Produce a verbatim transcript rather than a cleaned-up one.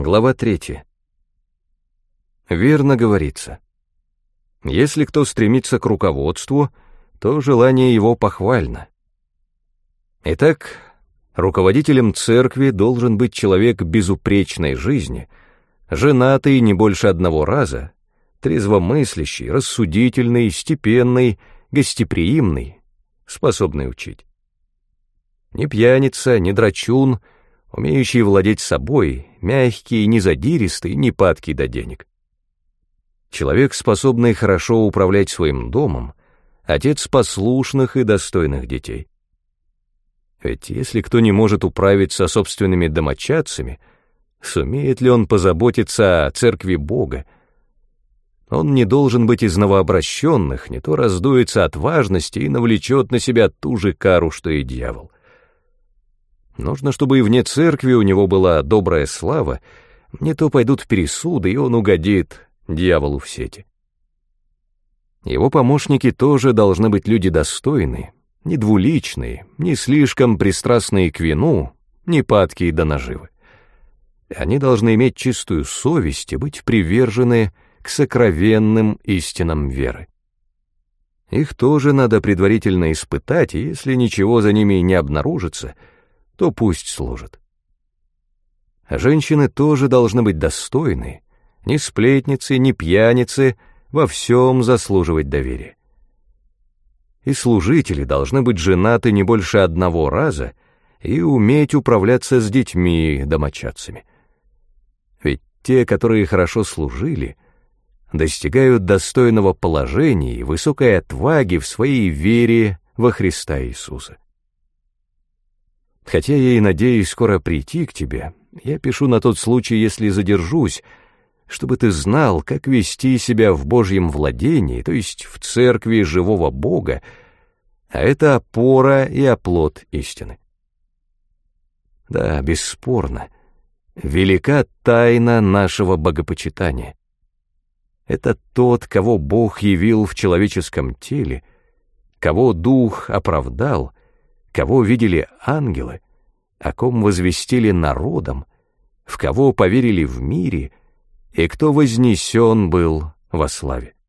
Глава третья. Верно говорится. Если кто стремится к руководству, то желание его похвально. Итак, руководителем церкви должен быть человек безупречной жизни, женатый не больше одного раза, трезвомыслящий, рассудительный, степенный, гостеприимный, способный учить. Не пьяница, не драчун, умеющий владеть собой, мягкий, не задиристый, не падкий до денег. Человек, способный хорошо управлять своим домом, отец послушных и достойных детей. Ведь если кто не может управиться собственными домочадцами, сумеет ли он позаботиться о церкви Бога? Он не должен быть из новообращенных, не то раздуется от важности и навлечет на себя ту же кару, что и дьявол. Нужно, чтобы и вне церкви у него была добрая слава, не то пойдут пересуды, и он угодит дьяволу в сети. Его помощники тоже должны быть люди достойные, не двуличные, не слишком пристрастные к вину, не падкие до наживы. Они должны иметь чистую совесть и быть привержены к сокровенным истинам веры. Их тоже надо предварительно испытать, и если ничего за ними не обнаружится, то пусть служат. Женщины тоже должны быть достойны, ни сплетницы, ни пьяницы, во всем заслуживать доверия. И служители должны быть женаты не больше одного раза и уметь управляться с детьми, домочадцами. Ведь те, которые хорошо служили, достигают достойного положения и высокой отваги в своей вере во Христа Иисуса. Хотя я и надеюсь скоро прийти к тебе, я пишу на тот случай, если задержусь, чтобы ты знал, как вести себя в Божьем владении, то есть в церкви живого Бога, а это опора и оплот истины. Да, бесспорно, велика тайна нашего богопочитания. Это тот, кого Бог явил в человеческом теле, кого Дух оправдал, кого видели ангелы, о ком возвестили народам, в кого поверили в мире и кто вознесен был во славе.